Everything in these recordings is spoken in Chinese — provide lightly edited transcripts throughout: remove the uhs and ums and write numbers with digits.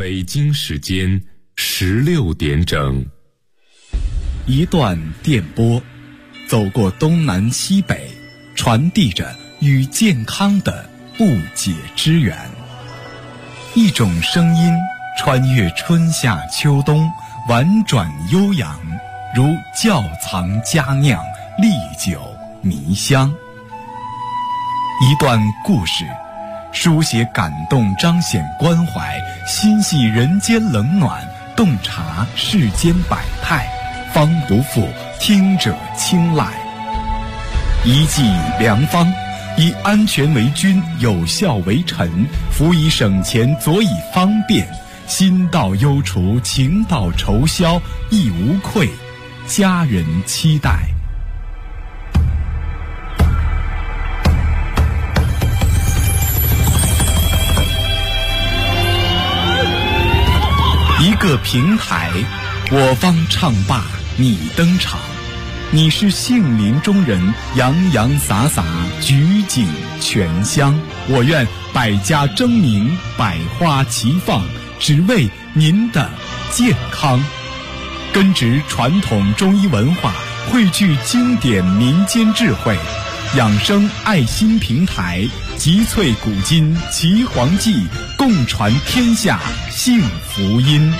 北京时间16点整， 一段电波，走过东南西北，传递着与健康的不解之缘。一种声音穿越春夏秋冬，婉转悠扬，如窖藏佳酿，历久弥香。一段故事，书写感动，彰显关怀，心系人间冷暖，洞察世间百态，方不负听者青睐。一剂良方，以安全为君，有效为臣，辅以省钱，佐以方便，心到忧除，情到愁消，亦无愧，家人期待。一个平台，我方唱罢你登场，你是杏林中人，洋洋洒洒，举景全香。我愿百家争鸣，百花齐放，只为您的健康。根植传统中医文化，汇聚经典民间智慧，养生爱心平台，集萃古今奇黄记，共传天下幸福音。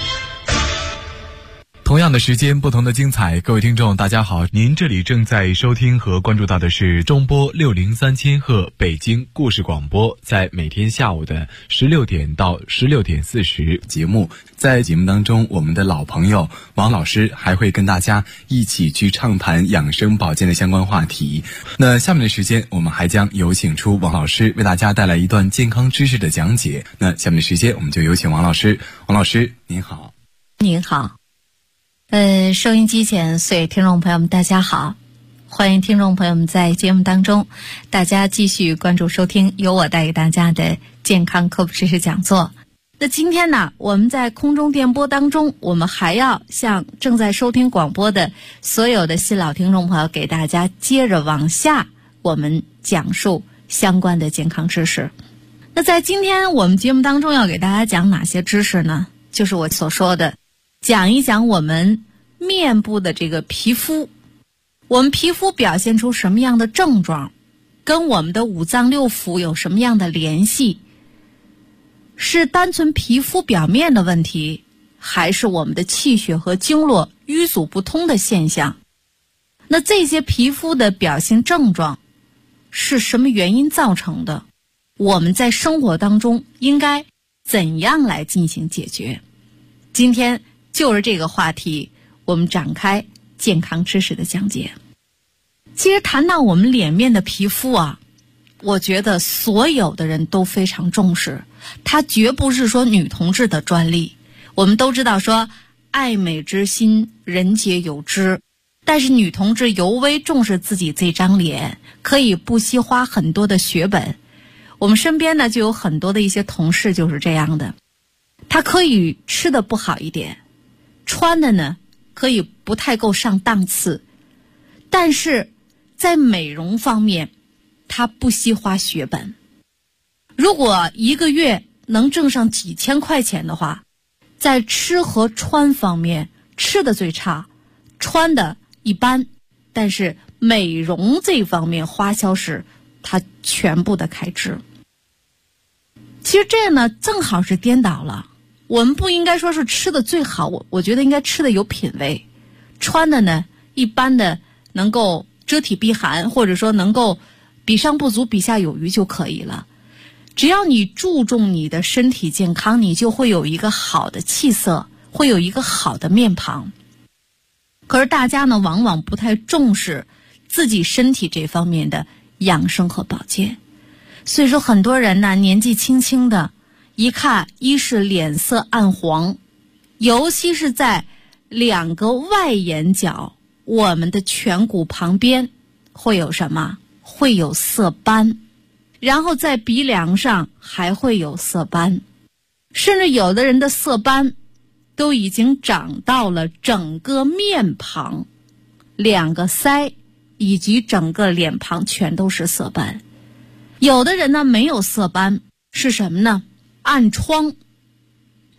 同样的时间，不同的精彩。各位听众大家好，您这里正在收听和关注到的是中波603千赫北京故事广播，在每天下午的16点到16点40节目。在节目当中，我们的老朋友王老师还会跟大家一起去畅谈养生保健的相关话题。那下面的时间，我们还将有请出王老师为大家带来一段健康知识的讲解。那下面的时间，我们就有请王老师。王老师您好。 您好。收音机前所有听众朋友们大家好，欢迎听众朋友们在节目当中大家继续关注收听由我带给大家的健康科普知识讲座。那今天呢，我们在空中电波当中，我们还要向正在收听广播的所有的新老听众朋友给大家接着往下我们讲述相关的健康知识。那在今天我们节目当中要给大家讲哪些知识呢？就是我所说的讲一讲我们面部的这个皮肤，我们皮肤表现出什么样的症状，跟我们的五脏六腑有什么样的联系，是单纯皮肤表面的问题，还是我们的气血和经络淤阻不通的现象？那这些皮肤的表现症状是什么原因造成的？我们在生活当中应该怎样来进行解决？今天就是这个话题，我们展开健康知识的讲解。其实谈到我们脸面的皮肤啊，我觉得所有的人都非常重视，它绝不是说女同志的专利。我们都知道说爱美之心人皆有之，但是女同志尤为重视自己这张脸，可以不惜花很多的血本。我们身边呢就有很多的一些同事就是这样的，他可以吃的不好一点，穿的呢可以不太够上档次，但是在美容方面他不惜花血本。如果一个月能挣上几千块钱的话，在吃和穿方面吃的最差，穿的一般，但是美容这方面花销是他全部的开支。其实这呢正好是颠倒了，我们不应该说是吃的最好，我觉得应该吃的有品位，穿的呢一般的能够遮体避寒，或者说能够比上不足比下有余就可以了。只要你注重你的身体健康，你就会有一个好的气色，会有一个好的面庞。可是大家呢往往不太重视自己身体这方面的养生和保健，所以说很多人呢年纪轻轻的，一看一是脸色暗黄，尤其是在两个外眼角，我们的颧骨旁边会有什么？会有色斑，然后在鼻梁上还会有色斑，甚至有的人的色斑都已经长到了整个面庞，两个腮以及整个脸庞全都是色斑。有的人呢没有色斑，是什么呢？暗疮、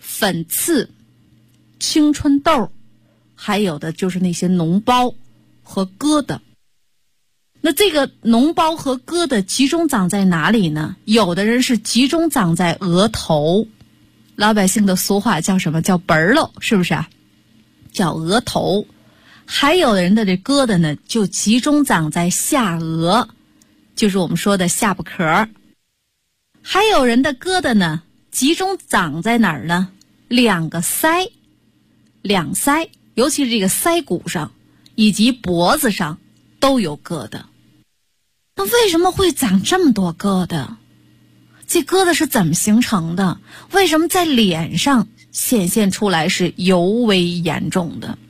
粉刺、青春痘，还有的就是那些脓包和疙瘩。那这个脓包和疙瘩集中长在哪里呢？有的人是集中长在额头，老百姓的俗话叫什么？叫本儿喽，是不是啊？叫额头。还有的人的这疙瘩呢，就集中长在下颚，就是我们说的下巴壳。还有人的疙瘩呢，集中长在哪儿呢？两腮，尤其是这个腮骨上以及脖子上都有疙瘩。那为什么会长这么多疙瘩？这疙瘩是怎么形成的？为什么在脸上显现出来是尤为严重的？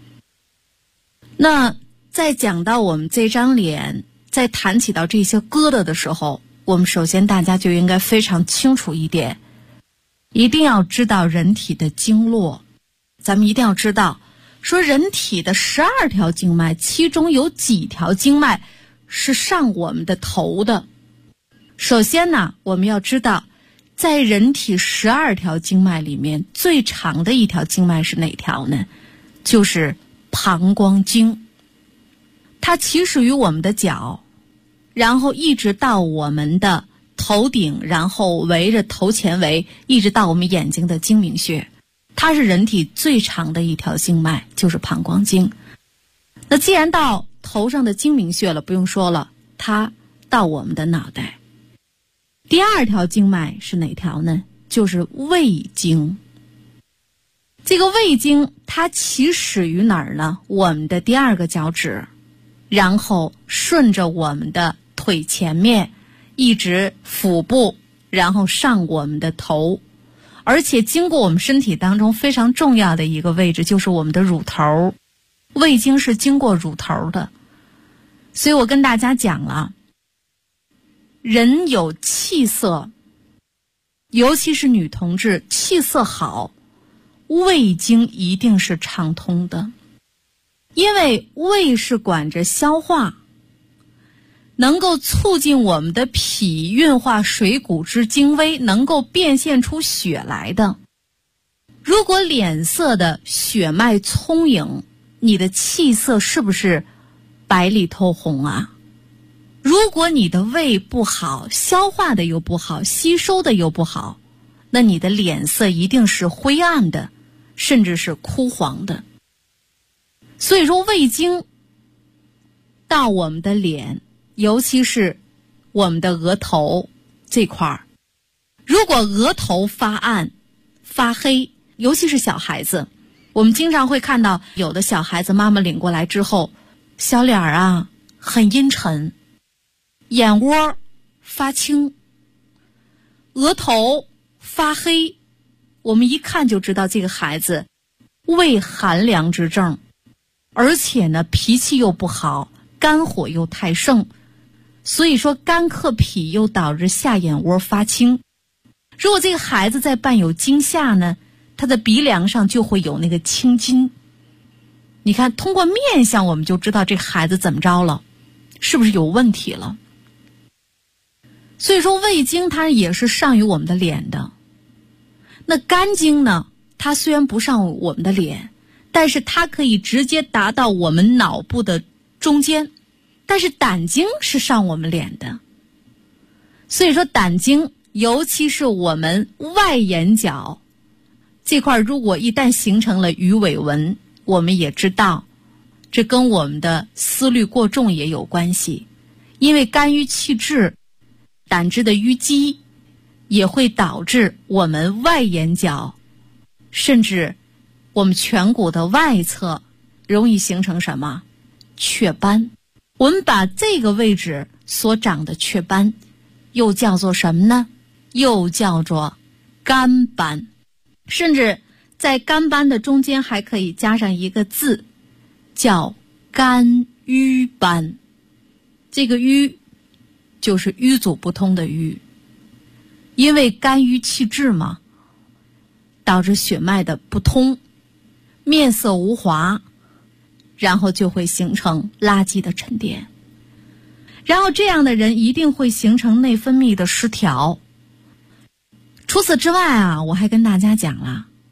那在讲到我们这张脸，在谈起到这些疙瘩的时候，我们首先大家就应该非常清楚一点，一定要知道人体的经络。咱们一定要知道，说人体的12条经脉，其中有几条经脉是上我们的头的。首先呢，我们要知道，在人体12条经脉里面，最长的一条经脉是哪条呢？就是膀胱经。它起始于我们的脚，然后一直到我们的头顶，然后围着头前围，一直到我们眼睛的睛明穴。它是人体最长的一条经脉，就是膀胱经。那既然到头上的睛明穴了，不用说了，它到我们的脑袋。第2条经脉是哪条呢？就是胃经。这个胃经它起始于哪儿呢？我们的第2个脚趾，然后顺着我们的腿前面，一直腹部，然后上我们的头，而且经过我们身体当中非常重要的一个位置，就是我们的乳头。胃经是经过乳头的。所以我跟大家讲了，人有气色，尤其是女同志气色好，胃经一定是畅通的。因为胃是管着消化，能够促进我们的脾运化水谷之精微，能够变现出血来的。如果脸色的血脉聪颖，你的气色是不是白里透红啊？如果你的胃不好，消化的又不好，吸收的又不好，那你的脸色一定是灰暗的，甚至是枯黄的。所以说胃经到我们的脸，尤其是我们的额头这块儿，如果额头发暗发黑，尤其是小孩子，我们经常会看到有的小孩子妈妈领过来之后，小脸啊很阴沉，眼窝发青，额头发黑，我们一看就知道这个孩子胃寒凉之症，而且呢脾气又不好，肝火又太盛，所以说肝克脾又导致下眼窝发青。如果这个孩子在伴有惊吓呢，他的鼻梁上就会有那个青筋。你看通过面相我们就知道这孩子怎么着了，是不是有问题了。所以说胃经它也是上于我们的脸的。那肝经呢，它虽然不上我们的脸，但是它可以直接达到我们脑部的中间，但是胆经是上我们脸的。所以说胆经尤其是我们外眼角这块，如果一旦形成了鱼尾纹，我们也知道这跟我们的思虑过重也有关系。因为肝郁气滞，胆汁的淤积也会导致我们外眼角甚至我们颧骨的外侧容易形成什么？雀斑。我们把这个位置所长的雀斑又叫做什么呢？又叫做肝斑。甚至在肝斑的中间还可以加上一个字，叫肝郁斑。这个瘀就是瘀阻不通的瘀，因为肝郁气滞嘛，导致血脉的不通，面色无华，然后就会形成垃圾的沉淀。然后这样的人一定会形成内分泌的失调。除此之外啊，我还跟大家讲了，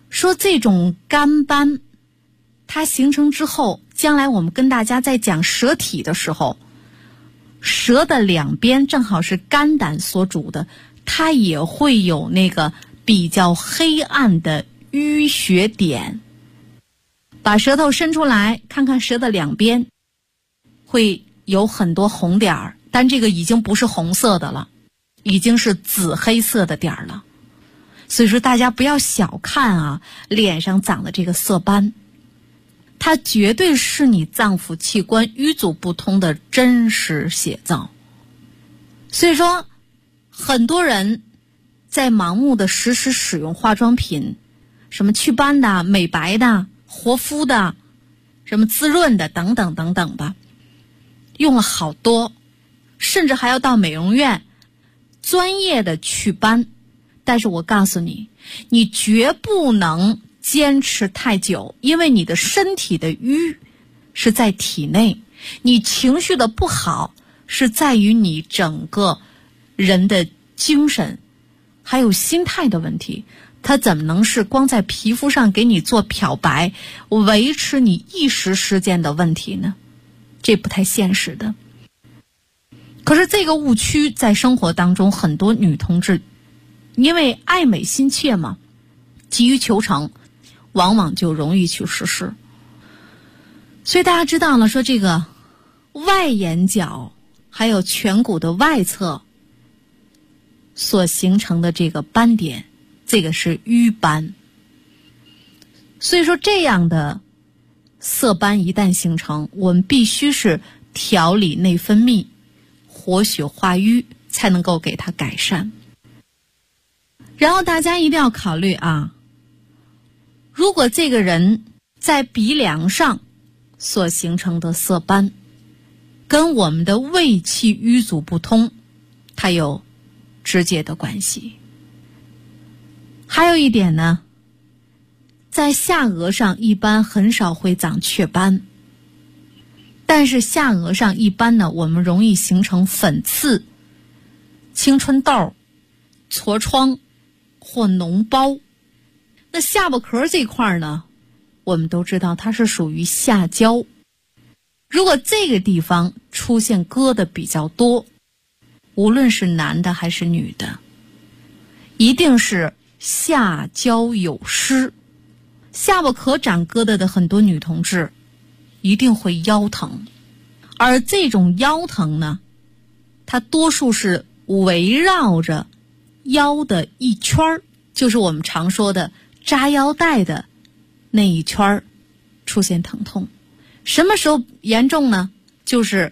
说这种肝斑它形成之后，将来我们跟大家在讲舌体的时候，舌的两边正好是肝胆所主的，它也会有那个比较黑暗的淤血点。把舌头伸出来看看，舌的两边会有很多红点儿，但这个已经不是红色的了，已经是紫黑色的点儿了。所以说大家不要小看啊脸上长的这个色斑，它绝对是你脏腑器官瘀阻不通的真实写照。所以说很多人在盲目的时时使用化妆品，什么祛斑的、美白的、活肤的、什么滋润的等等等等吧，用了好多，甚至还要到美容院专业的祛斑。但是我告诉你，你绝不能坚持太久，因为你的身体的瘀是在体内，你情绪的不好是在于你整个人的精神还有心态的问题。它怎么能是光在皮肤上给你做漂白，维持你一时时间的问题呢？这不太现实的。可是这个误区在生活当中，很多女同志因为爱美心切嘛，急于求成，往往就容易去实施。所以大家知道了，说这个外眼角还有颧骨的外侧所形成的这个斑点，这个是瘀斑。所以说这样的色斑一旦形成，我们必须是调理内分泌，活血化瘀，才能够给它改善。然后大家一定要考虑啊，如果这个人在鼻梁上所形成的色斑跟我们的胃气瘀阻不通，它有直接的关系。还有一点呢，在下颚上一般很少会长雀斑，但是下颚上一般呢，我们容易形成粉刺、青春痘、痤疮或脓包。那下巴壳这块呢，我们都知道它是属于下焦。如果这个地方出现疙瘩比较多，无论是男的还是女的，一定是下焦有湿。下巴壳长疙瘩的很多女同志一定会腰疼，而这种腰疼呢，它多数是围绕着腰的一圈儿，就是我们常说的扎腰带的那一圈儿出现疼痛。什么时候严重呢？就是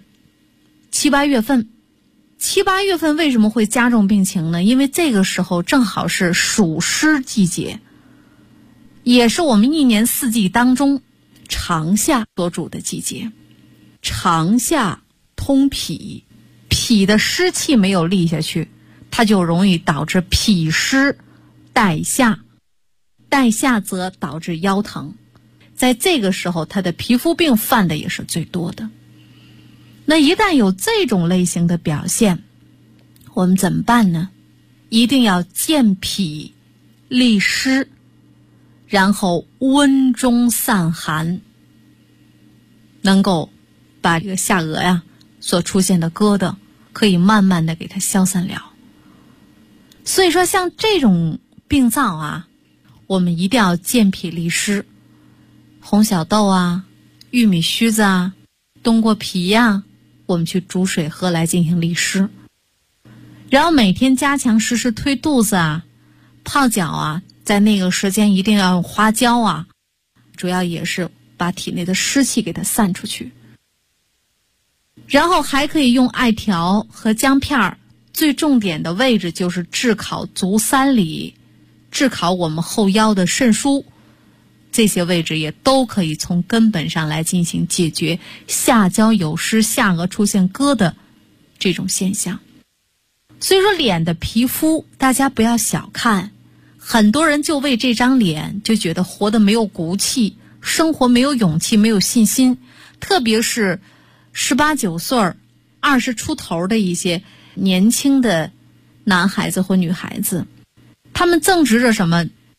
7、8月份。7、8月份为什么会加重病情呢？因为这个时候正好是暑湿季节，也是我们一年四季当中长夏所主的季节。长夏通脾，脾的湿气没有利下去，它就容易导致脾湿带下，带下则导致腰疼。在这个时候，他的皮肤病犯的也是最多的。那一旦有这种类型的表现，我们怎么办呢？一定要健脾利湿，然后温中散寒，能够把这个下颚呀所出现的疙瘩可以慢慢的给它消散了。所以说像这种病灶啊，我们一定要健脾利湿。红小豆啊、玉米须子啊、冬过皮呀，我们去煮水喝来进行利湿。然后每天加强实时推肚子啊、泡脚啊，在那个时间一定要用花椒啊，主要也是把体内的湿气给它散出去。然后还可以用艾条和姜片，最重点的位置就是炙烤足三里，炙烤我们后腰的肾腧，这些位置也都可以从根本上来进行解决下焦有湿、下颚出现疙瘩这种现象。所以说脸的皮肤大家不要小看，很多人就为这张脸就觉得活得没有骨气，生活没有勇气，没有信心。特别是18、19岁、20出头的一些年轻的男孩子或女孩子，他们正值着什么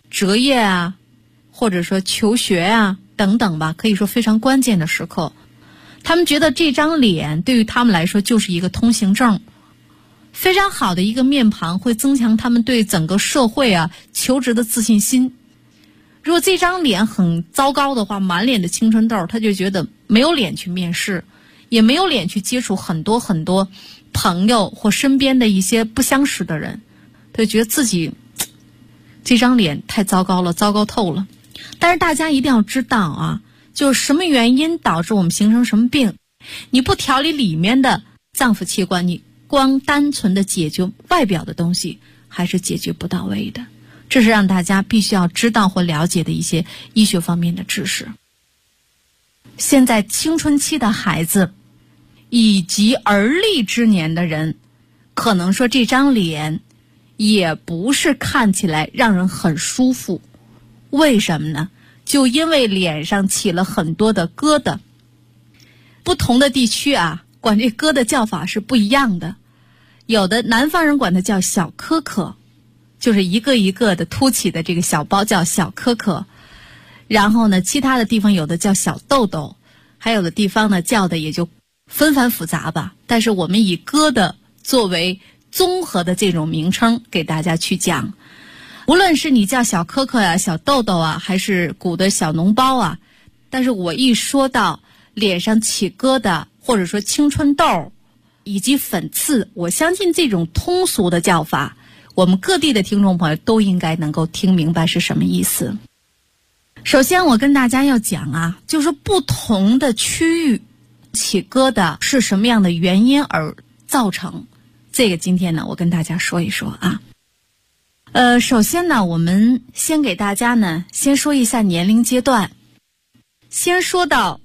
择业啊，或者说求学啊等等吧，可以说非常关键的时刻。他们觉得这张脸对于他们来说就是一个通行证，非常好的一个面庞，会增强他们对整个社会啊求职的自信心。如果这张脸很糟糕的话，满脸的青春痘，他就觉得没有脸去面试，也没有脸去接触很多很多朋友或身边的一些不相识的人，他就觉得自己这张脸太糟糕了，糟糕透了。但是大家一定要知道啊，就是什么原因导致我们形成什么病，你不调理里面的脏腑器官，你光单纯的解决外表的东西还是解决不到位的。这是让大家必须要知道或了解的一些医学方面的知识。现在青春期的孩子以及而立之年的人，可能说这张脸也不是看起来让人很舒服。为什么呢？就因为脸上起了很多的疙瘩。不同的地区啊，管这疙瘩叫法是不一样的。有的南方人管它叫小颗颗，就是一个一个的凸起的这个小包叫小颗颗。然后呢，其他的地方有的叫小痘痘，还有的地方呢叫的也就纷繁复杂吧。但是我们以疙瘩作为综合的这种名称给大家去讲。无论是你叫小颗颗啊、小痘痘啊，还是鼓的小脓包啊，但是我一说到脸上起疙瘩，或者说青春痘以及粉刺，我相信这种通俗的叫法，我们各地的听众朋友都应该能够听明白是什么意思。首先我跟大家要讲啊，就是不同的区域起疙瘩是什么样的原因而造成，这个今天呢我跟大家说一说啊。首先呢，我们先给大家呢先说一下年龄阶段。先说到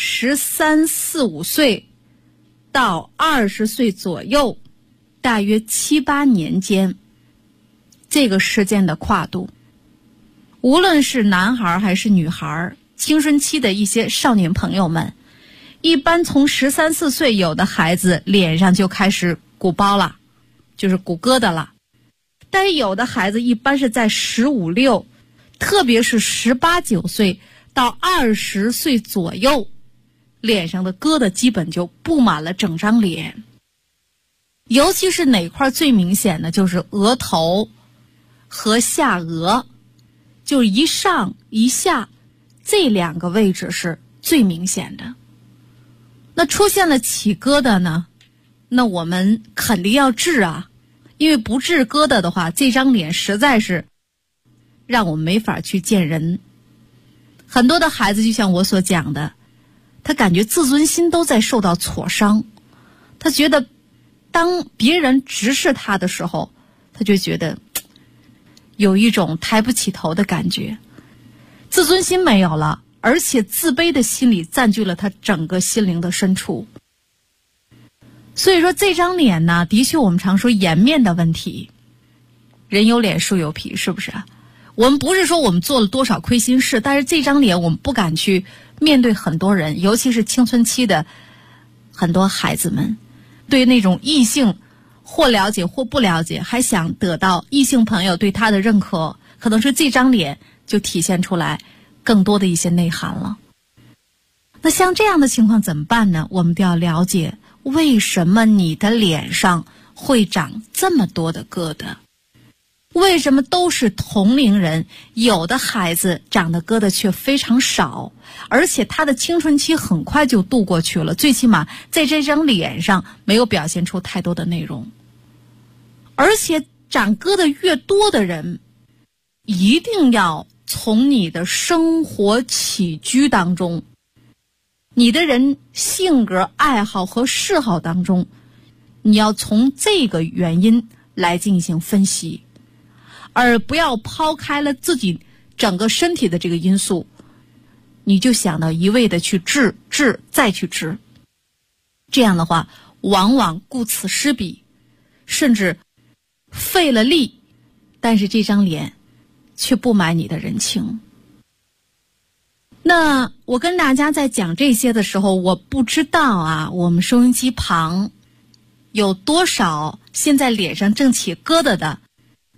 13、14、15岁到20岁左右，大约7、8年间，这个时间的跨度，无论是男孩还是女孩，青春期的一些少年朋友们，一般从13、14岁，有的孩子脸上就开始鼓包了，就是鼓疙瘩了。但是有的孩子一般是在15、16，特别是18、19岁到20岁左右，脸上的疙瘩基本就布满了整张脸。尤其是哪块最明显的，就是额头和下颚，就是一上一下这两个位置是最明显的。那出现了起疙瘩呢，那我们肯定要治啊。因为不治疙瘩的话，这张脸实在是让我们没法去见人。很多的孩子就像我所讲的，他感觉自尊心都在受到挫伤，他觉得当别人直视他的时候，他就觉得有一种抬不起头的感觉，自尊心没有了，而且自卑的心理占据了他整个心灵的深处。所以说这张脸呢，的确我们常说颜面的问题，人有脸树有皮，是不是？我们不是说我们做了多少亏心事，但是这张脸我们不敢去面对很多人，尤其是青春期的很多孩子们，对那种异性或了解或不了解，还想得到异性朋友对他的认可，可能是这张脸就体现出来更多的一些内涵了。那像这样的情况怎么办呢？我们都要了解为什么你的脸上会长这么多的疙瘩？为什么都是同龄人，有的孩子长的疙瘩却非常少，而且他的青春期很快就度过去了，最起码在这张脸上没有表现出太多的内容。而且长疙瘩越多的人，一定要从你的生活起居当中，你的人性格、爱好和嗜好当中，你要从这个原因来进行分析，而不要抛开了自己整个身体的这个因素，你就想到一味的去治再去治，这样的话往往顾此失彼，甚至费了力，但是这张脸却不买你的人情。那我跟大家在讲这些的时候，我不知道啊，我们收音机旁有多少现在脸上正起疙瘩的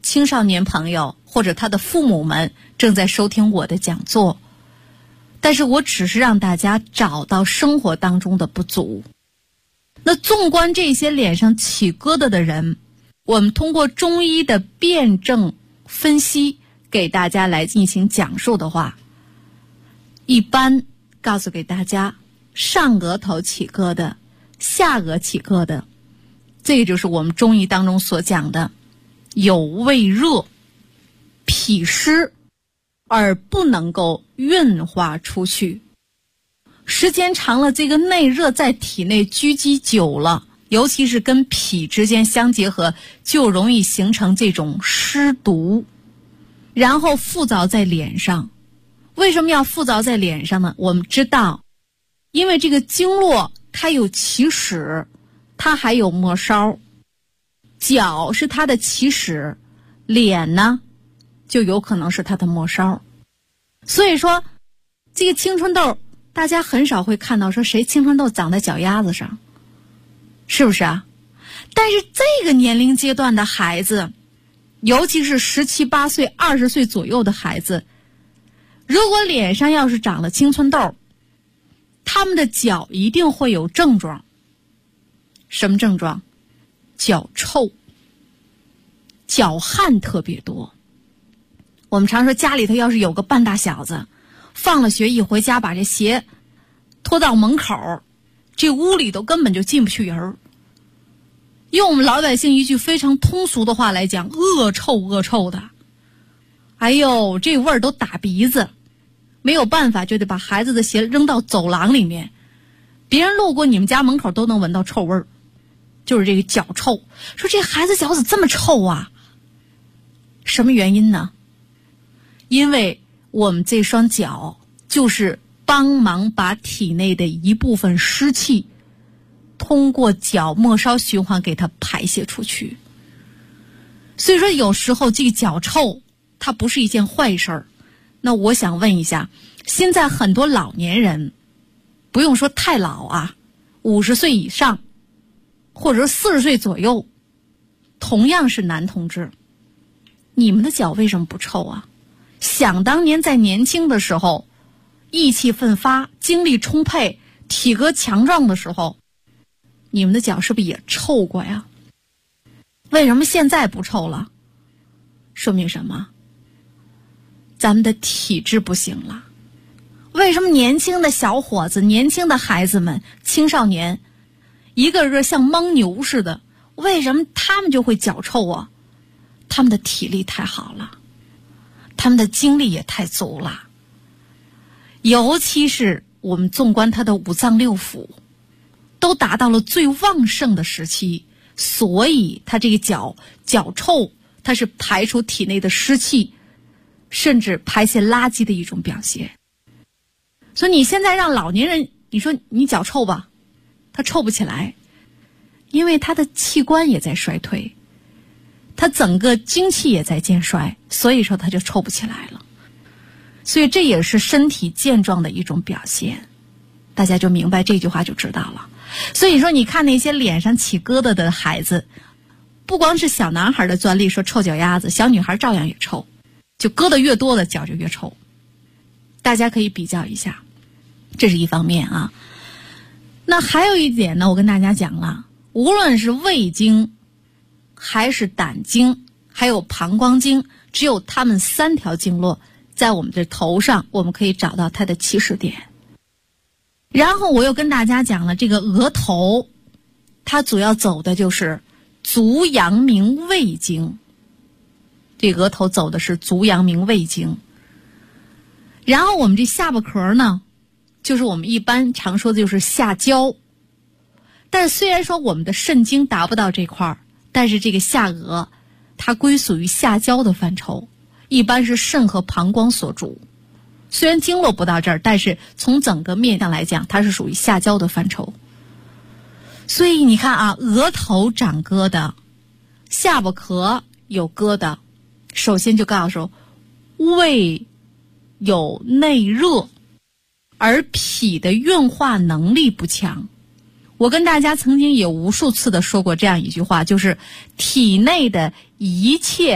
青少年朋友或者他的父母们正在收听我的讲座，但是我只是让大家找到生活当中的不足。那纵观这些脸上起疙瘩的人，我们通过中医的辩证分析给大家来进行讲述的话，一般告诉给大家，上额头起疙瘩，下颚起疙瘩，这个就是我们中医当中所讲的有胃热、脾湿而不能够运化出去。时间长了，这个内热在体内聚集久了，尤其是跟脾之间相结合，就容易形成这种湿毒，然后附着在脸上。为什么要附着在脸上呢？我们知道，因为这个经络它有起始，它还有末梢，脚是它的起始，脸呢就有可能是它的末梢。所以说这个青春痘大家很少会看到说谁青春痘长在脚丫子上，是不是啊？但是这个年龄阶段的孩子，尤其是17、18岁、20岁左右的孩子，如果脸上要是长了青春痘，他们的脚一定会有症状。什么症状？脚臭，脚汗特别多。我们常说家里头要是有个半大小子，放了学一回家把这鞋拖到门口，这屋里头根本就进不去人。用我们老百姓一句非常通俗的话来讲，恶臭恶臭的，哎呦，这味儿都打鼻子，没有办法就得把孩子的鞋扔到走廊里面，别人路过你们家门口都能闻到臭味儿，就是这个脚臭。说这孩子脚怎么这么臭啊？什么原因呢？因为我们这双脚就是帮忙把体内的一部分湿气通过脚末梢循环给它排泄出去。所以说有时候这个脚臭它不是一件坏事儿。那我想问一下，现在很多老年人，不用说太老啊，50岁以上或者40岁左右，同样是男同志，你们的脚为什么不臭啊？想当年在年轻的时候，意气奋发，精力充沛，体格强壮的时候，你们的脚是不是也臭过呀？为什么现在不臭了？说明什么？咱们的体质不行了。为什么年轻的小伙子、年轻的孩子们、青少年，一个个像蒙牛似的，为什么他们就会脚臭啊？他们的体力太好了，他们的精力也太足了。尤其是我们纵观他的五脏六腑，都达到了最旺盛的时期，所以他这个脚臭，它是排出体内的湿气，甚至排泄垃圾的一种表现。所以你现在让老年人，你说你脚臭吧，他臭不起来，因为他的器官也在衰退，他整个精气也在渐衰，所以说他就臭不起来了。所以这也是身体健壮的一种表现，大家就明白这句话就知道了。所以说你看那些脸上起疙瘩的孩子，不光是小男孩的专利说臭脚丫子，小女孩照样也臭，就疙瘩越多的脚就越臭。大家可以比较一下，这是一方面啊。那还有一点呢，我跟大家讲了，无论是胃经还是胆经还有膀胱经，只有它们3条经络在我们的头上，我们可以找到它的起始点。然后我又跟大家讲了，这个额头它主要走的就是足阳明胃经，这额头走的是足阳明胃经。然后我们这下巴壳呢，就是我们一般常说的就是下焦。但是虽然说我们的肾经达不到这块儿，但是这个下颚它归属于下焦的范畴，一般是肾和膀胱所主。虽然经络不到这儿，但是从整个面上来讲，它是属于下焦的范畴。所以你看啊，额头长疙瘩，下巴壳有疙瘩，首先就告诉胃有内热，而脾的运化能力不强。我跟大家曾经也无数次的说过这样一句话，就是体内的一切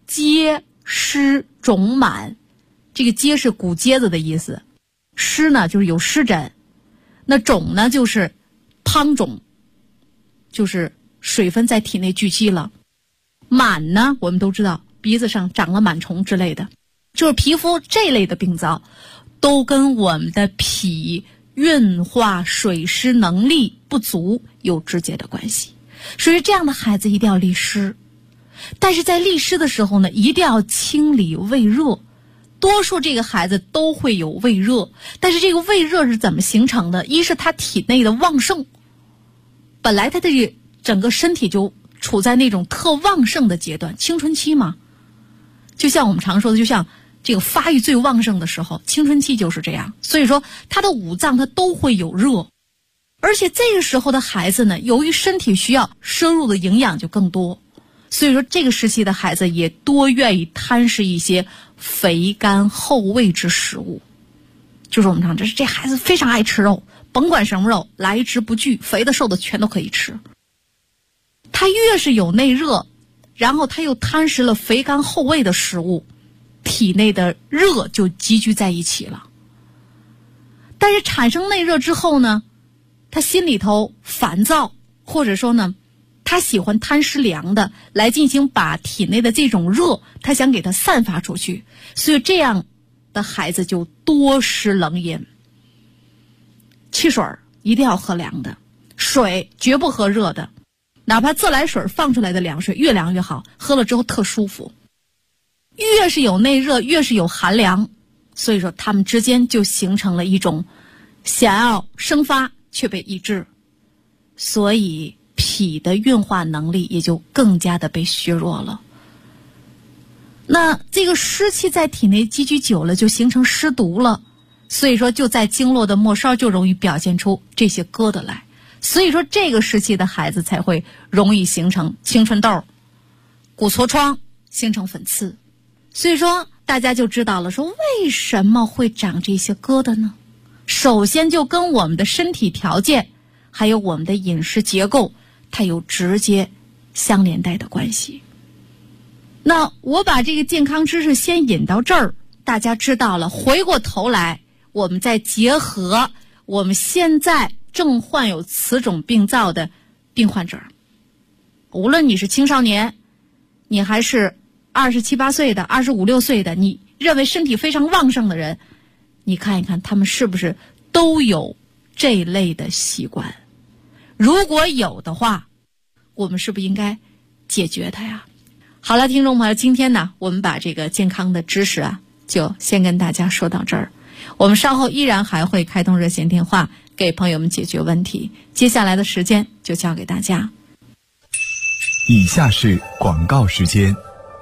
疖湿肿满，这个疖是骨疖子的意思，湿呢就是有湿疹，那肿呢就是汤肿，就是水分在体内聚集了。螨呢我们都知道鼻子上长了螨虫之类的，就是皮肤这类的病灶都跟我们的脾运化水湿能力不足有直接的关系。所以这样的孩子一定要利湿，但是在利湿的时候呢，一定要清理胃热。多数这个孩子都会有胃热，但是这个胃热是怎么形成的？一是他体内的旺盛，本来他的整个身体就处在那种特旺盛的阶段，青春期嘛，就像我们常说的，就像这个发育最旺盛的时候，青春期就是这样。所以说他的五脏他都会有热，而且这个时候的孩子呢，由于身体需要摄入的营养就更多，所以说这个时期的孩子也多愿意贪食一些肥甘厚味之食物。就是我们常说这孩子非常爱吃肉，甭管什么肉来之不拒，肥的瘦的全都可以吃。他越是有内热，然后他又贪食了肥甘厚味的食物，体内的热就积聚在一起了。但是产生内热之后呢，他心里头烦躁，或者说呢他喜欢贪食凉的来进行把体内的这种热他想给它散发出去，所以这样的孩子就多食冷饮。汽水一定要喝凉的，水绝不喝热的，哪怕自来水放出来的凉水越凉越好，喝了之后特舒服。越是有内热越是有寒凉，所以说他们之间就形成了一种想要生发却被抑制，所以脾的运化能力也就更加的被削弱了。那这个湿气在体内积聚久了就形成湿毒了，所以说就在经络的末梢就容易表现出这些疙瘩来，所以说这个时期的孩子才会容易形成青春痘、骨痤疮，形成粉刺。所以说大家就知道了，说为什么会长这些疙瘩呢？首先就跟我们的身体条件还有我们的饮食结构它有直接相连带的关系。那我把这个健康知识先引到这儿，大家知道了，回过头来我们再结合我们现在正患有此种病灶的病患者，无论你是青少年，你还是27、28岁的、25、26岁的，你认为身体非常旺盛的人，你看一看他们是不是都有这类的习惯？如果有的话，我们是不是应该解决它呀？好了，听众朋友，今天呢，我们把这个健康的知识啊，就先跟大家说到这儿。我们稍后依然还会开通热线电话给朋友们解决问题。接下来的时间就交给大家。 以下是广告时间。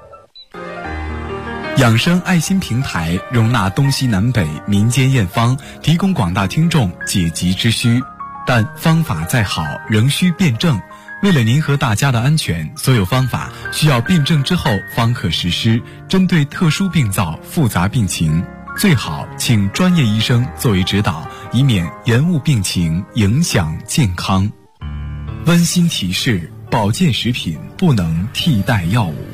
养生爱心平台容纳东西南北民间验方，提供广大听众解急之需，但方法再好仍需辩证。为了您和大家的安全，所有方法需要辩证之后方可实施。针对特殊病灶、复杂病情，最好请专业医生作为指导，以免延误病情，影响健康。温馨提示：保健食品不能替代药物。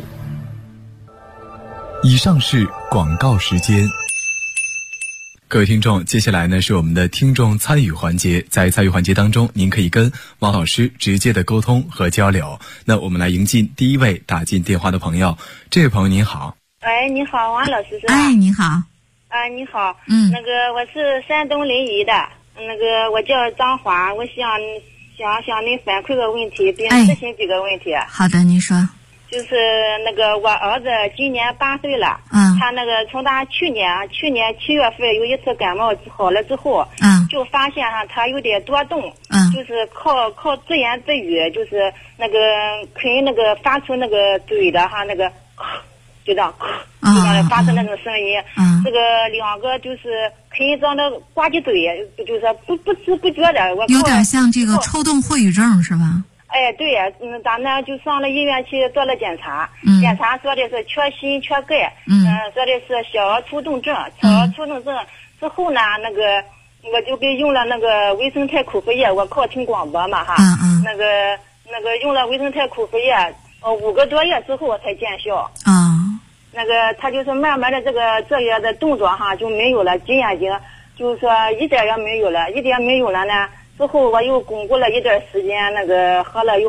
以上是广告时间。各位听众，接下来呢是我们的听众参与环节，在参与环节当中，您可以跟王老师直接的沟通和交流。那我们来迎进第一位打进电话的朋友。这位朋友您好。 喂，你好，王老师是吧？ 哎，你好。 你好。那个我是山东临沂的，那个我叫张华，我想您反馈个问题，并咨询几个问题。 好的，您说。 就是那个我儿子今年8岁了，他那个从他去年7月份有一次感冒好了之后，就发现他有点多动，就是靠自言自语，就是那个可以那个发出那个嘴的那个就这样发出那种声音，这个两个就是可以这样的呱唧嘴，就是不知不觉的，我有点像这个抽动秽语症是吧？ 哎，对呀，咱呢就上了医院去做了检查，检查说的是缺锌缺钙，说的是小儿粗动症，小儿粗动症之后呢，那个我就给用了那个维生肽口服液，我靠听广播嘛那个用了维生肽口服液，5个多月之后才见效。 那个他就是慢慢的这些的动作哈就没有了，挤眼睛就是说一点也没有了，呢。之后我又巩固了一段时间，那个喝了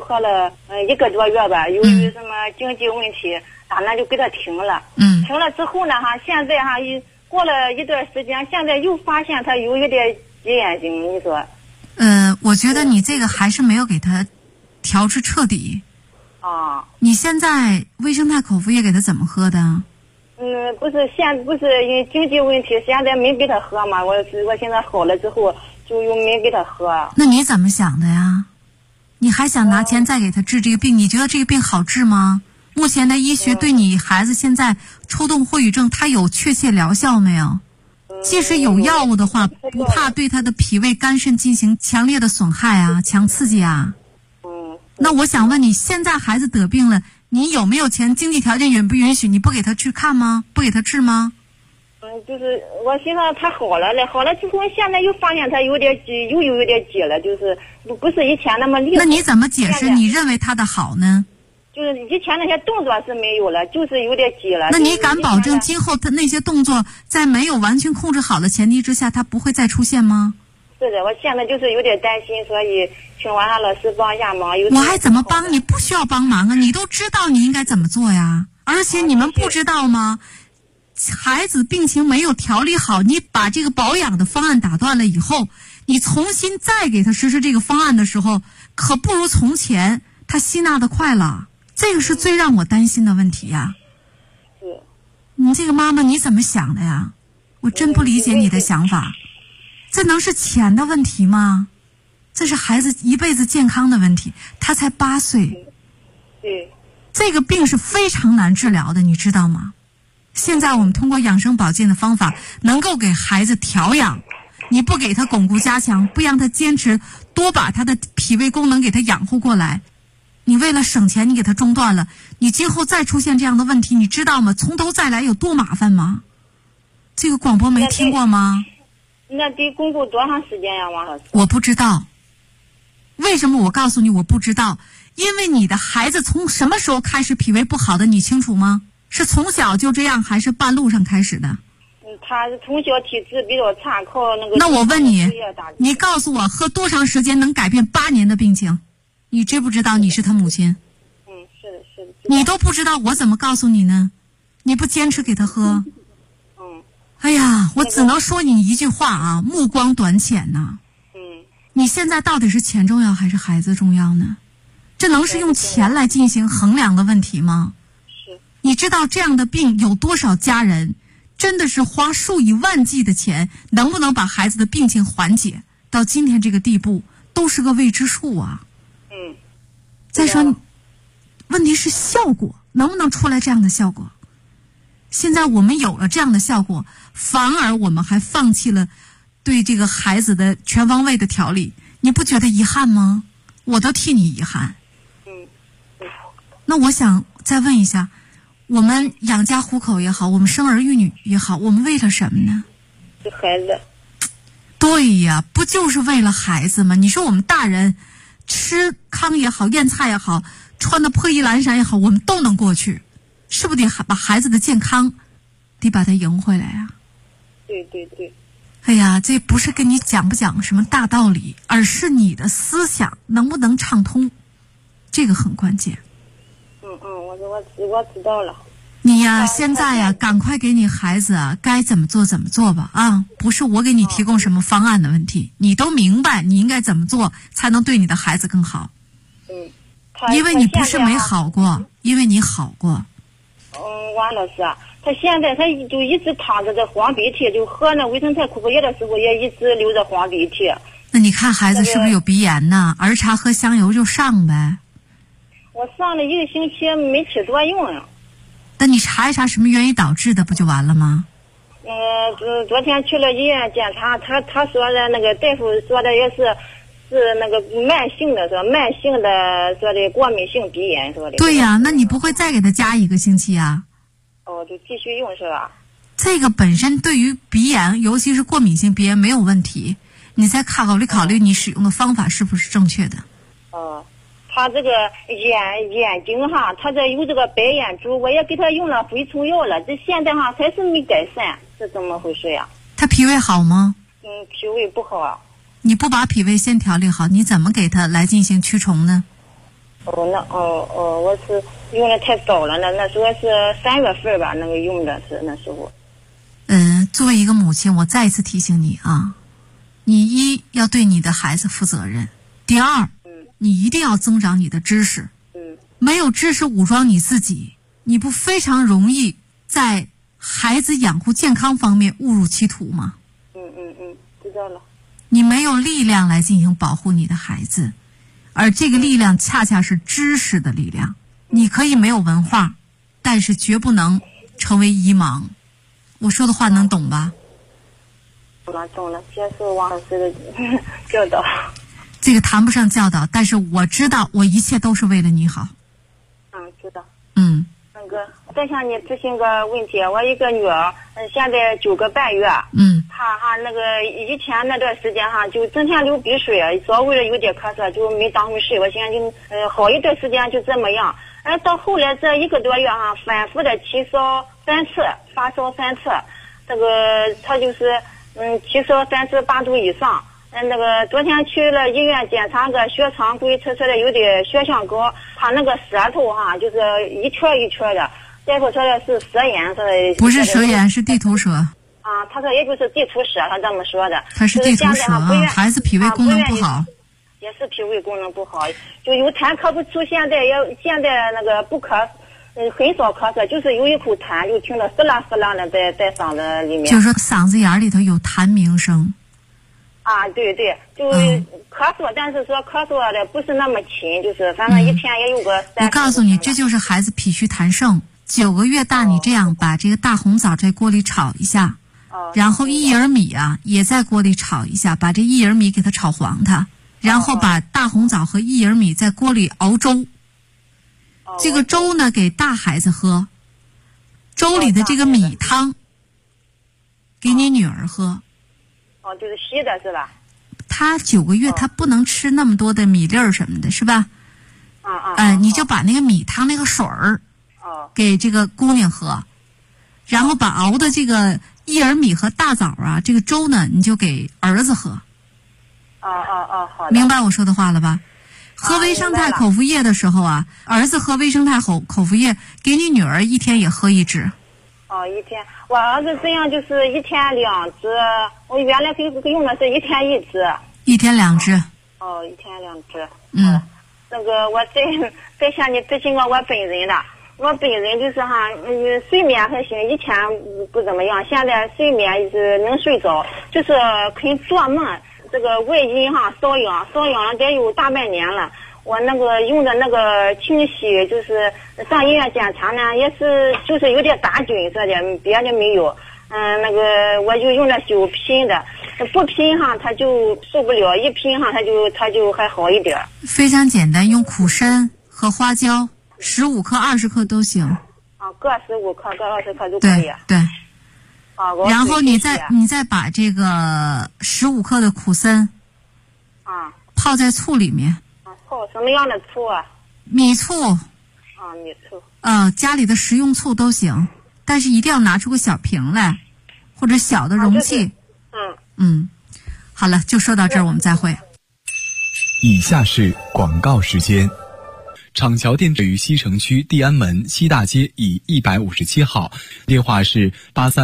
1个多月吧，由于什么经济问题，那就给他停了。停了之后呢哈，现在哈过了一段时间，现在又发现他有一点挤眼睛，你说？ 我觉得你这个还是没有给他调治彻底。你现在维生肽口服液给他怎么喝的？ 不是因为经济问题，现在没给他喝嘛。我现在好了之后就又没给他喝。 那你怎么想的呀？你还想拿钱再给他治这个病？你觉得这个病好治吗？目前的医学对你孩子现在抽动霍郁症，它有确切疗效没有？即使有药物的话，不怕对他的脾胃肝肾进行强烈的损害啊，强刺激啊。那我想问你，现在孩子得病了，你有没有钱？经济条件允不允许？你不给他去看吗？不给他治吗？ 就是我寻思他好了之后，现在又发现他有点挤，又有点挤了，就是不是以前那么厉害。 那你怎么解释你认为他的好呢？ 就是以前那些动作是没有了，就是有点挤了。 那你敢保证今后他那些动作在没有完全控制好的前提之下，他不会再出现吗？ 是的，我现在就是有点担心，所以请王老师帮一下忙。 我还怎么帮你？不需要帮忙啊，你都知道你应该怎么做呀。而且你们不知道吗？孩子病情没有调理好，你把这个保养的方案打断了以后，你重新再给他实施这个方案的时候，可不如从前他吸纳的快了。这个是最让我担心的问题呀。你这个妈妈你怎么想的呀？我真不理解你的想法。这能是钱的问题吗？这是孩子一辈子健康的问题。他才8岁。这个病是非常难治疗的，你知道吗？现在我们通过养生保健的方法能够给孩子调养，你不给他巩固加强，不让他坚持多把他的脾胃功能给他养护过来，你为了省钱你给他中断了，你今后再出现这样的问题，你知道吗？从头再来有多麻烦吗？这个广播没听过吗？ 那得巩固多长时间呀，王老师？ 我不知道。为什么我告诉你我不知道？因为你的孩子从什么时候开始脾胃不好的你清楚吗？是从小就这样还是半路上开始的？ 他从小体质比较差，靠那个。 那我问你，你告诉我喝多长时间能改变8年的病情？你知不知道你是他母亲？ 是的。 你都不知道，我怎么告诉你呢？你不坚持给他喝？哎呀，我只能说你一句话啊，目光短浅呐。你现在到底是钱重要还是孩子重要呢？这能是用钱来进行衡量的问题吗？你知道这样的病有多少家人真的是花数以万计的钱，能不能把孩子的病情缓解到今天这个地步，都是个未知数啊。再说问题是效果能不能出来这样的效果？现在我们有了这样的效果，反而我们还放弃了对这个孩子的全方位的调理，你不觉得遗憾吗？我都替你遗憾。那我想再问一下，我们养家糊口也好，我们生儿育女也好，我们为了什么呢？ 孩子。 对呀，不就是为了孩子吗？你说我们大人吃糠也好，咽菜也好，穿的破衣烂衫也好，我们都能过去，是不是得把孩子的健康得把它赢回来啊？ 对。 哎呀，这不是跟你讲不讲什么大道理，而是你的思想能不能畅通，这个很关键。 我知道了。 你呀，现在呀，赶快给你孩子啊，该怎么做吧啊！不是我给你提供什么方案的问题，你都明白你应该怎么做才能对你的孩子更好。因为你不是没好过，因为你好过。 王老师啊，他现在他就一直淌着这黄鼻涕，就喝那维生肽口服液的时候也一直流着黄鼻涕。 那你看孩子是不是有鼻炎呢？儿茶喝香油就上呗。 我上了1个星期没起作用呀。 那你查一查什么原因导致的，不就完了吗？ 昨天去了医院检查，他说的那个大夫说的也是那个慢性的说的过敏性鼻炎说的。 对呀，那你不会再给他加1个星期啊？ 就继续用是吧？ 这个本身对于鼻炎，尤其是过敏性鼻炎没有问题，你再考虑你使用的方法是不是正确的。 他这个眼睛哈，他这有这个白眼珠，我也给他用了蛔虫药了，这现在哈还是没改善，是怎么回事呀？ 他脾胃好吗？ 脾胃不好。 你不把脾胃先调理好，你怎么给他来进行驱虫呢？ 我是用的太早了，那时候是3月份吧，那个用的是那时候。 作为一个母亲，我再一次提醒你啊，你一要对你的孩子负责任，第二，你一定要增长你的知识。没有知识武装你自己，你不非常容易在孩子养护健康方面误入歧途吗？ 知道了。 你没有力量来进行保护你的孩子，而这个力量恰恰是知识的力量。你可以没有文化，但是绝不能成为遗盲。我说的话能懂吧？ 懂了，接受王老师的教导。 这个谈不上教导，但是我知道我一切都是为了你好。 知道。那个再向你咨询个问题，我一个女儿，现在9个半月。她那个以前那段时间哈，就整天流鼻水，稍微的有点咳嗽就没当回事。我现在就好一段时间就这么样。到后来这1个多月哈，反复的起烧3次，发烧3次，这个她就是起烧38度以上。那个昨天去了医院检查个血常规，测出来有点血象高，他那个舌头哈就是一圈一圈的，大夫说的是舌炎，说的不是舌炎，是地图舌。 他说也就是地图舌，他这么说的。 他是地图舌啊，孩子脾胃功能不好。 也是脾胃功能不好，就有痰咳不出，现在那个不咳，很少咳嗽，就是有一口痰就听到嘶啦嘶啦的在嗓子里面。 就是说嗓子眼里头有痰鸣声。 对，就咳嗽，但是说咳嗽的不是那么勤，就是反正一天也有个3。 我告诉你，这就是孩子脾虚痰盛。9个月大，你这样把这个大红枣在锅里炒一下，然后薏仁米也在锅里炒一下，把这薏仁米给它炒黄它，然后把大红枣和薏仁米在锅里熬粥。这个粥呢给大孩子喝，粥里的这个米汤给你女儿喝。 就是稀的是吧？ 他9个月，他不能吃那么多的米粒儿什么的，是吧？你就把那个米汤那个水儿给这个姑娘喝，然后把熬的这个薏仁米和大枣这个粥呢，你就给儿子喝。 好的。 明白我说的话了吧？喝维生肽口服液的时候儿子喝维生肽口服液，给你女儿一天也喝1支。 一天，我儿子这样就是1天2支，我原来用的是1天1支。 1天2支。 1天2支。那个我再向你咨询过我本人的，我本人就是睡眠还行，以前不怎么样，现在睡眠是能睡着，就是肯做梦，这个外阴瘙痒了得有大半年了。我那个用的那个清洗，就是上医院检查呢，也是就是有点打菌说的，别的没有。那个我就用了9拼的，不拼他就受不了，一拼他就还好一点。 非常简单，用苦参和花椒15克、20克都行。 各15克、各20克都可以。 对。然后你再把这个15克的苦参泡在醋里面。 泡什么样的醋啊？ 米醋。 米醋。 家里的食用醋都行，但是一定要拿出个小瓶来，或者小的容器。好了，就说到这儿，我们再会。 以下是广告时间。厂桥店位于西城区地安门西大街以157号，电话是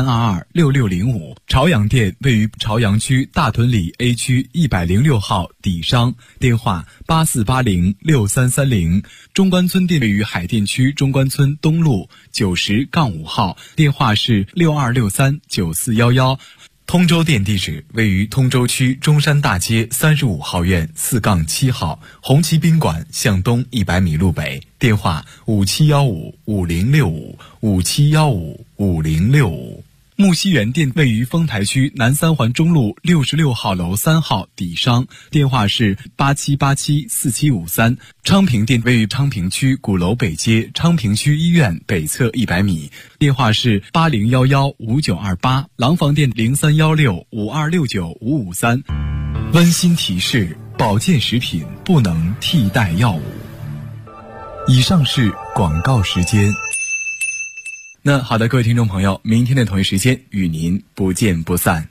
83226605。朝阳店位于朝阳区大屯里 A 区106号底商，电话84806330。中关村店位于海淀区中关村东路90-5号，电话是62639411。通州店地址位于通州区中山大街35号院4-7号，红旗宾馆向东100米路北，电话57155065，57155065。木樨园店位于丰台区南三环中路66号楼3号底商，电话是87874753。昌平店位于昌平区鼓楼北街昌平区医院北侧100米，电话是80115928。廊坊店031652695553。温馨提示：保健食品不能替代药物。 以上是广告时间。那好的，各位听众朋友，明天的同一时间与您不见不散。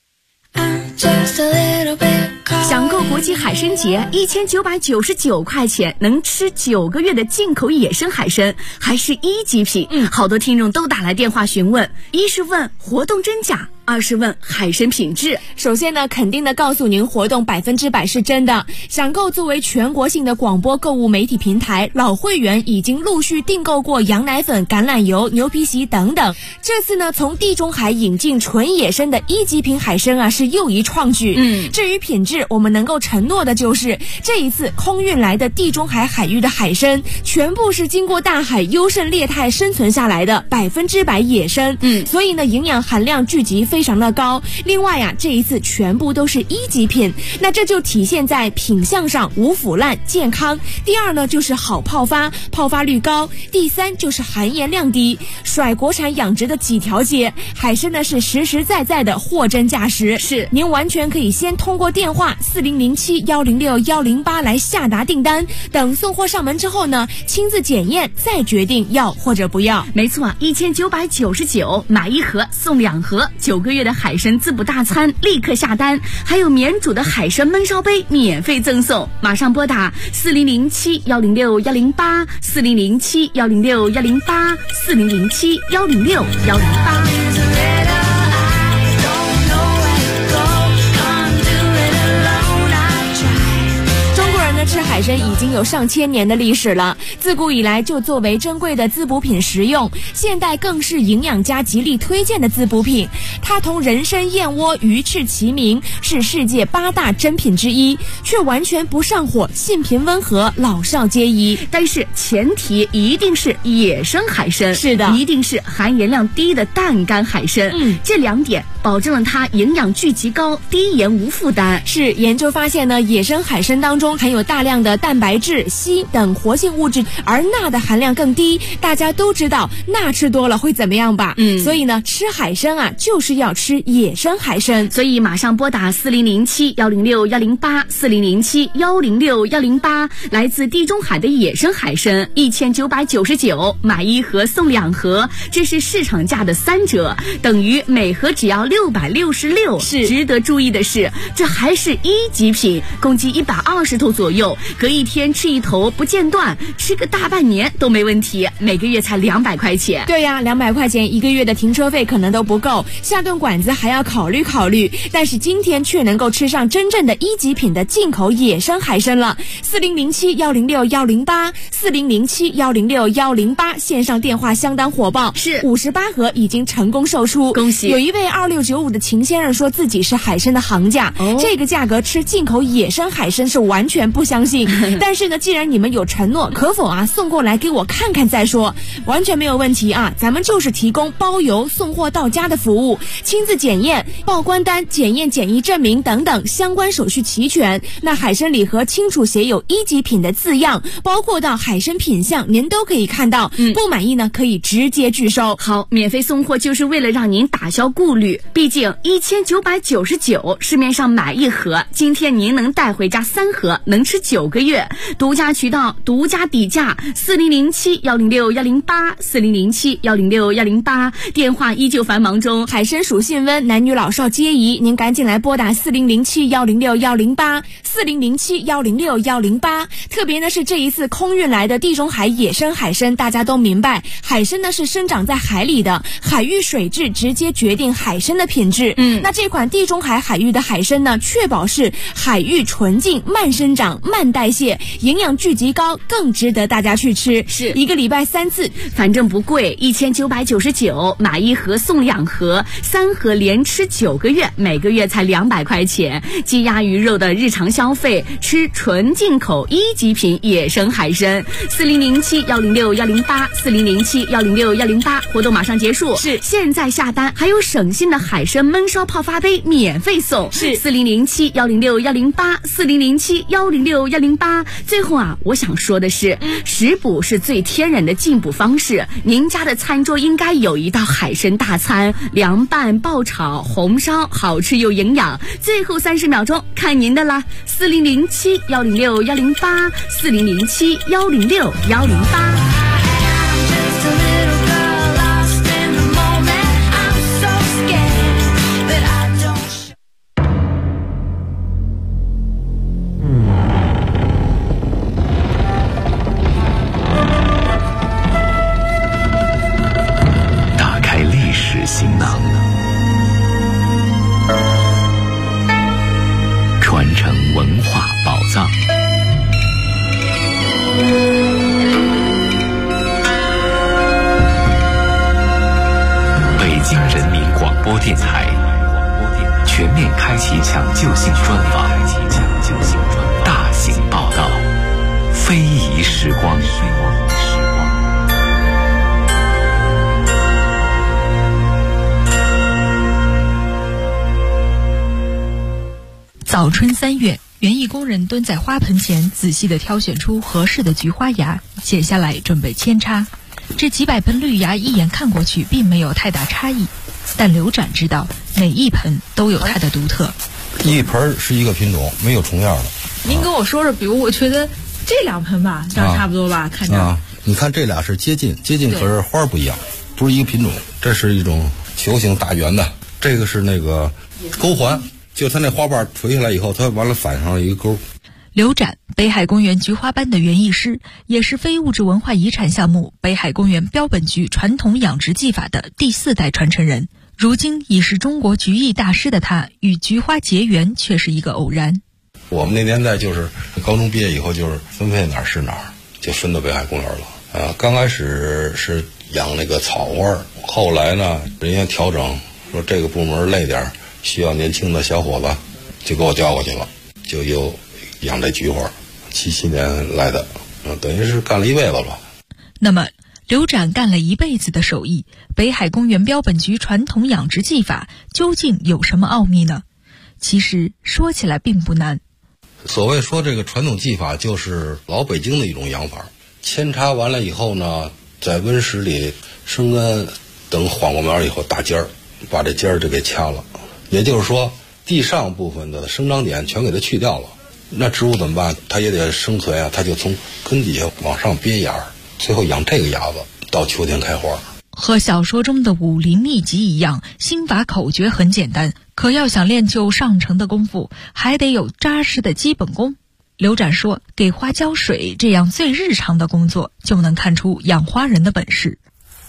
享购国际海参节1999块钱，能吃9个月的进口野生海参，还是1级品。好多听众都打来电话询问，一是问活动真假，2是问海参品质。首先呢，肯定的告诉您，活动100%是真的。享购作为全国性的广播购物媒体平台，老会员已经陆续订购过羊奶粉、橄榄油、牛皮硒等等。这次呢，从地中海引进纯野生的1级品海参啊，是又一创举。至于品质，我们能够承诺的就是这一次空运来的地中海海域的海参，全部是经过大海优胜劣汰生存下来的100%野生。所以呢，营养含量聚集非常的高。另外呀，这一次全部都是1级品，那这就体现在品相上无腐烂、健康。第二呢，就是好泡发，泡发率高。第三就是含盐量低，甩国产养殖的几条街。海参呢是实实在在的货真价实，是您完全可以先通过电话4007106108来下达订单，等送货上门之后呢，亲自检验再决定要或者不要。没错，1999买1盒送2盒，9个月的海参滋补大餐立刻下单，还有免煮的海参焖烧杯免费赠送。马上拨打4007106108 4007106108 4007106108。吃海参已经有上千年的历史了，自古以来就作为珍贵的滋补品食用，现代更是营养家极力推荐的滋补品。它同人参、燕窝、鱼翅齐名，是世界8大珍品之一，却完全不上火，性平温和，老少皆宜。但是前提一定是野生海参，是的，一定是含盐量低的淡干海参。这2点保证了它营养聚集高，低盐无负担。是研究发现呢，野生海参当中含有大量的蛋白质、硒等活性物质，而钠的含量更低。大家都知道钠吃多了会怎么样吧？所以呢，吃海参啊，就是要吃野生海参。所以马上拨打4007106108 4007106108，来自地中海的野生海参1999，买1盒送2盒，这是市场价的3折，等于每盒只要666。是值得注意的是，这还是1级品，共计120头左右，隔一天吃1头不间断，吃个大半年都没问题。每个月才200块钱。对呀，200块钱1个月的停车费可能都不够，下顿馆子还要考虑考虑。但是今天却能够吃上真正的1级品的进口野生海参了。4007106108 4007106108，线上电话相当火爆，是58盒已经成功售出，恭喜！有一位2695的秦先生说自己是海参的行家，这个价格吃进口野生海参是完全不相信。但是呢，既然你们有承诺，可否啊送过来给我看看再说？完全没有问题啊，咱们就是提供包邮送货到家的服务，亲自检验、报关单、检验检疫证明等等相关手续齐全。那海参礼盒清楚写有1级品的字样，包括到海参品相您都可以看到。不满意呢可以直接拒收。好，免费送货就是为了让您打消顾虑，毕竟1999市面上买1盒，今天您能带回家3盒，能吃9个月。独家渠道，独家底价，4007106108 4007106108，电话依旧繁忙中。海参属性温，男女老少皆宜，您赶紧来拨打4007106108 4007106108。特别呢是这一次空运来的地中海野生海参，大家都明白，海参呢是生长在海里的，海域水质直接决定海参的品质。那这款地中海海域的海参呢，确保是海域纯净、慢生长、慢代谢，营养聚集高，更值得大家去吃。是1个礼拜3次，反正不贵，1999买1盒送2盒，3盒连吃9个月，每个月才200块钱。鸡鸭鱼肉的日常消费，吃纯进口1级品野生海参。4007106108 4007106108，活动马上结束。是现在下单还有省心的海海参焖烧泡发杯免费送， 是 4007-106-108，4007-106-108。最后啊，我想说的是，食补是最天然的进补方式。您家的餐桌应该有一道海参大餐，凉拌、爆炒、红烧，好吃又营养。最后30秒钟，看您的啦，4007-106-108，4007-106-108。 行囊，传承文化宝藏。北京人民广播电台全面开启抢救性专访，大型报道，非遗时光。 早春3月，园艺工人蹲在花盆前，仔细地挑选出合适的菊花芽，剪下来准备扦插。这几百盆绿芽一眼看过去并没有太大差异，但刘展知道每一盆都有它的独特。 一盆是一个品种，没有重样的。 您跟我说说，比如我觉得这2盆吧，这样差不多吧，看着。 你看这俩是接近，可是花不一样，不是一个品种。这是一种球形大圆的，这个是那个钩环。就它那花瓣垂下来以后，它完了反上了一个钩。 刘展，北海公园菊花班的园艺师，也是非物质文化遗产项目北海公园标本菊传统养殖技法的第4代传承人。如今已是中国菊艺大师的他，与菊花结缘却是一个偶然。 我们那年代就是高中毕业以后，就是分配哪儿是哪儿，就分到北海公园了。刚开始是养那个草花，后来呢，人家调整说这个部门累点，需要年轻的小伙子，就给我调过去了，就又养这菊花。77年来的，等于是干了一辈子了。 那么刘展干了一辈子的手艺，北海公园标本菊传统养殖技法究竟有什么奥秘呢？其实说起来并不难。 所谓说这个传统技法，就是老北京的一种养法。扦插完了以后呢，在温室里生根，等缓过苗以后打尖儿，把这尖儿就给掐了。也就是说，地上部分的生长点全给它去掉了。那植物怎么办？它也得生存啊，它就从根底下往上憋芽，最后养这个芽子，到秋天开花。 和小说中的武林秘籍一样，心法口诀很简单，可要想练就上乘的功夫，还得有扎实的基本功。刘展说，给花浇水这样最日常的工作，就能看出养花人的本事。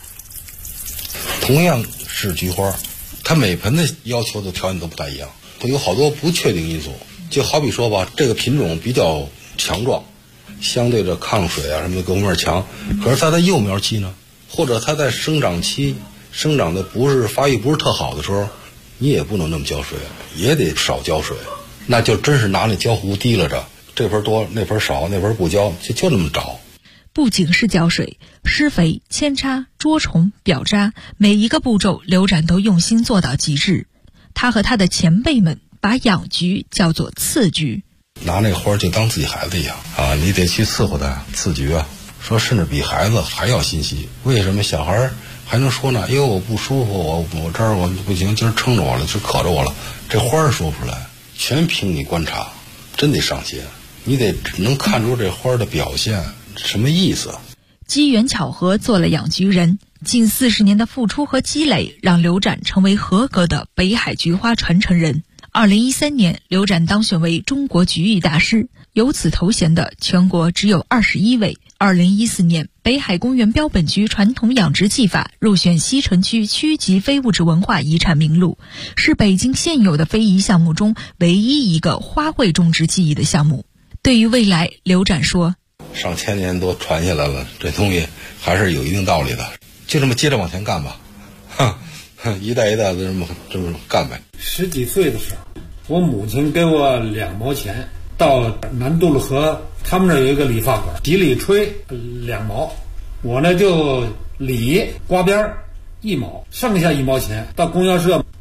同样是菊花，它每盆的要求的条件都不太一样，它有好多不确定因素。就好比说吧，这个品种比较强壮，相对的抗水啊什么的各方面强，可是它在幼苗期呢，或者它在生长期生长的发育不是特好的时候，你也不能那么浇水，也得少浇水，那就真是拿那浇壶提了着，这盆多那盆少，那盆不浇，就那么找。 不仅是浇水、施肥、扦插、捉虫、表扎，每一个步骤刘展都用心做到极致。他和他的前辈们把养菊叫做刺菊， 拿那花就当自己孩子一样啊，你得去伺候它，刺菊啊，说甚至比孩子还要心细。为什么小孩还能说呢？因为我不舒服，我这儿我不行，今儿撑着我了，就渴着我了。这花说不出来，全凭你观察，真得上心，你得能看出这花的表现什么意思。 机缘巧合做了养菊人，近40年的付出和积累，让刘展成为合格的北海菊花传承人。2013年，刘展当选为中国菊艺大师，有此头衔的全国只有21位。2014年，北海公园标本菊传统养殖技法入选西城区区级非物质文化遗产名录，是北京现有的非遗项目中唯一一个花卉种植技艺的项目。对于未来，刘展说， 上千年都传下来了，这东西还是有一定道理的，就这么接着往前干吧，一代一代的这么干呗。 10几岁的时候，我母亲给我2毛钱，到南渡路河，他们那有一个理发馆，洗理吹2毛，我呢就理刮边1毛，剩下1毛钱到供销社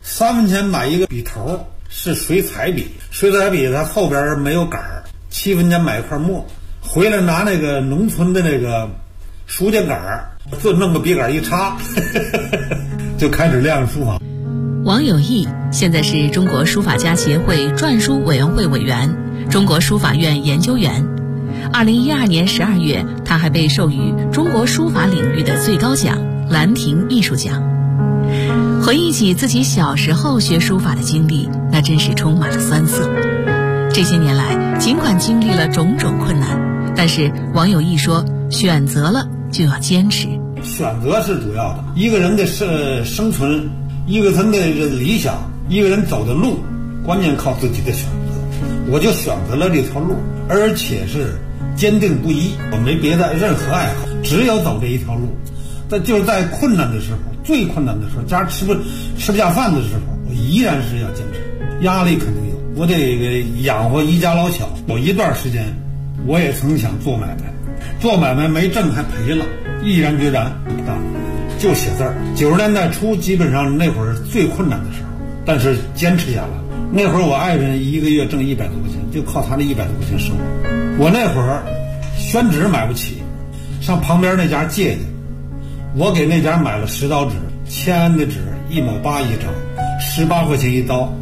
3分钱买一个笔头，是水彩笔，水彩笔它后边没有杆儿，7分钱买一块墨，回来拿那个农村的那个书架杆儿，就弄个笔杆一插，就开始练书法。 王有义现在是中国书法家协会篆书委员会委员、中国书法院研究员。2012年12月，他还被授予中国书法领域的最高奖兰亭艺术奖。回忆起自己小时候学书法的经历，那真是充满了酸涩。这些年来，尽管经历了种种困难，但是王有义说，选择了就要坚持。 选择是主要的，一个人的生存，一个人的理想，一个人走的路，关键靠自己的选择。我就选择了这条路，而且是坚定不移，我没别的任何爱好，只有走这一条路。但就是在困难的时候，最困难的时候，家吃不下饭的时候，我依然是要坚持。压力肯定有，我得养活一家老小。有一段时间，我也曾想做买卖，做买卖没挣还赔了，毅然决然不干，就写字儿。90年代初，基本上那会儿最困难的时候，但是坚持下来了。那会儿我爱人一个月挣100多块钱，就靠他的100多块钱生活。我那会儿宣纸买不起，上旁边那家借去。我给那家买了10刀纸，签安的纸1毛8一张，18块钱一刀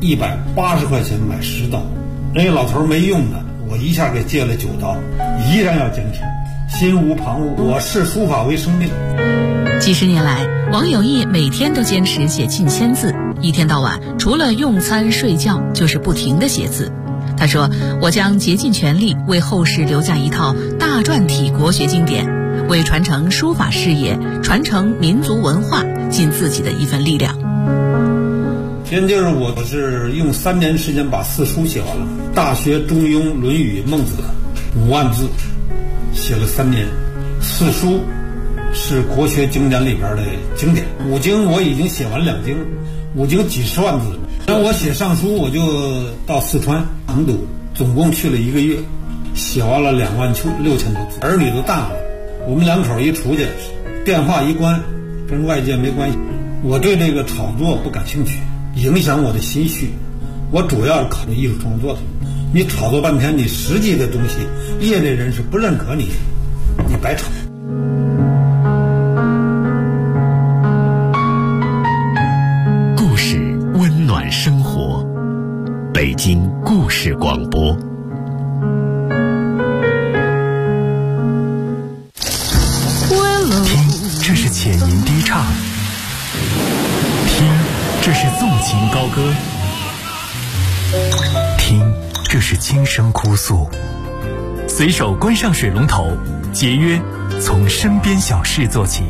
，180块钱买10刀。人家老头没用的，我一下给借了9刀，依然要坚持，心无旁骛。我视书法为生命。 几十年来，王有义每天都坚持写近1000字，一天到晚除了用餐睡觉，就是不停地写字。他说：“我将竭尽全力为后世留下一套大篆体国学经典，为传承书法事业、传承民族文化尽自己的一份力量。” 先就是我是用3年时间把4书写完了，《大学》《中庸》《论语》《孟子》5万字，写了3年。4书是国学经典里边的经典，5经我已经写完2经，5经几十万字。然后我写上书，我就到四川成都，总共去了1个月，写完了26000多字。儿女都大了，我们2口一出去，电话一关，跟外界没关系。我对这个炒作不感兴趣，影响我的心绪。我主要是考虑艺术创作的。你炒作半天，你实际的东西，业内人士不认可你，你白炒。 故事温暖生活，北京故事广播。听，这是浅吟低唱；听，这是纵情高歌；听，这是轻声哭诉。随手关上水龙头，节约从身边小事做起。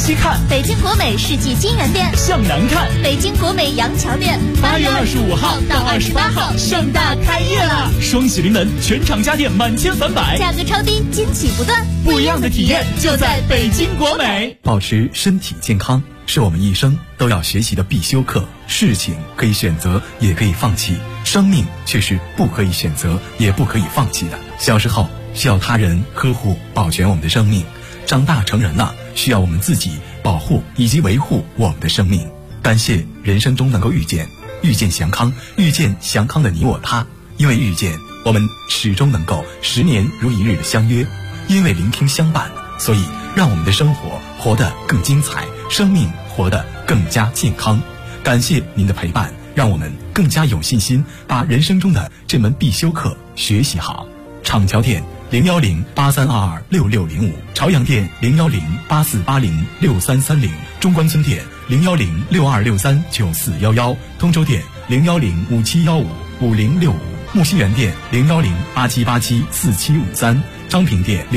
西看， 北京国美世纪金源店； 向南看， 北京国美杨桥店。 8月25号到28号盛大开业了，双喜临门，全场家电满千返百， 价格超低，惊喜不断， 不一样的体验就在北京国美。 保持身体健康是我们一生都要学习的必修课。事情可以选择，也可以放弃，生命却是不可以选择，也不可以放弃的。小时候需要他人呵护保全我们的生命，长大成人了需要我们自己保护以及维护我们的生命。感谢人生中能够遇见祥康，遇见祥康的你我他。因为遇见，我们始终能够10年如一日的相约；因为聆听相伴，所以让我们的生活活得更精彩，生命活得更加健康。感谢您的陪伴，让我们更加有信心把人生中的这门必修课学习好。厂桥店01083226605，朝阳店01084806330，中关村店01062639411，通州店01057155065，木樨园店01087874753，昌平店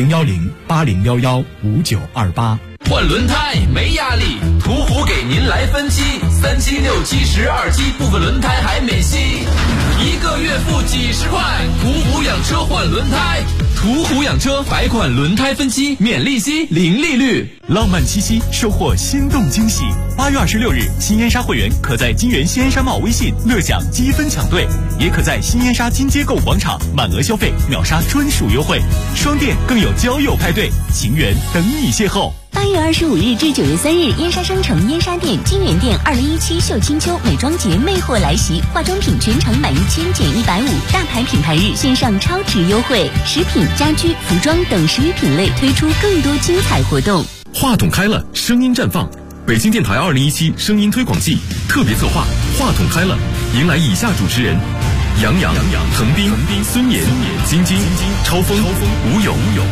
01080115928。 换轮胎没压力，途虎给您来分期，3期、6期、12期，部分轮胎还免息，1个月付几十块。途虎养车换轮胎，途虎养车百款轮胎分期，免利息，零利率。 浪漫七夕，收获心动惊喜。8月26日，新烟沙会员可在金源新烟沙帽微信乐享积分抢兑，也可在新烟沙金街购物广场满额消费秒杀专属优惠。双店更有交友派对，情缘等你邂逅。 8月25日至9月3日，燕莎商城燕莎店、金源店2017秀清秋美妆节魅货来袭，化妆品全程满1000减150，大牌品牌日线上超值优惠，食品、家居、服装等10余品类推出更多精彩活动。 话筒开了，声音绽放。北京电台2017声音推广季特别策划，话筒开了，迎来以下主持人：杨洋、滕斌、孙岩、晶晶、超峰、吴勇。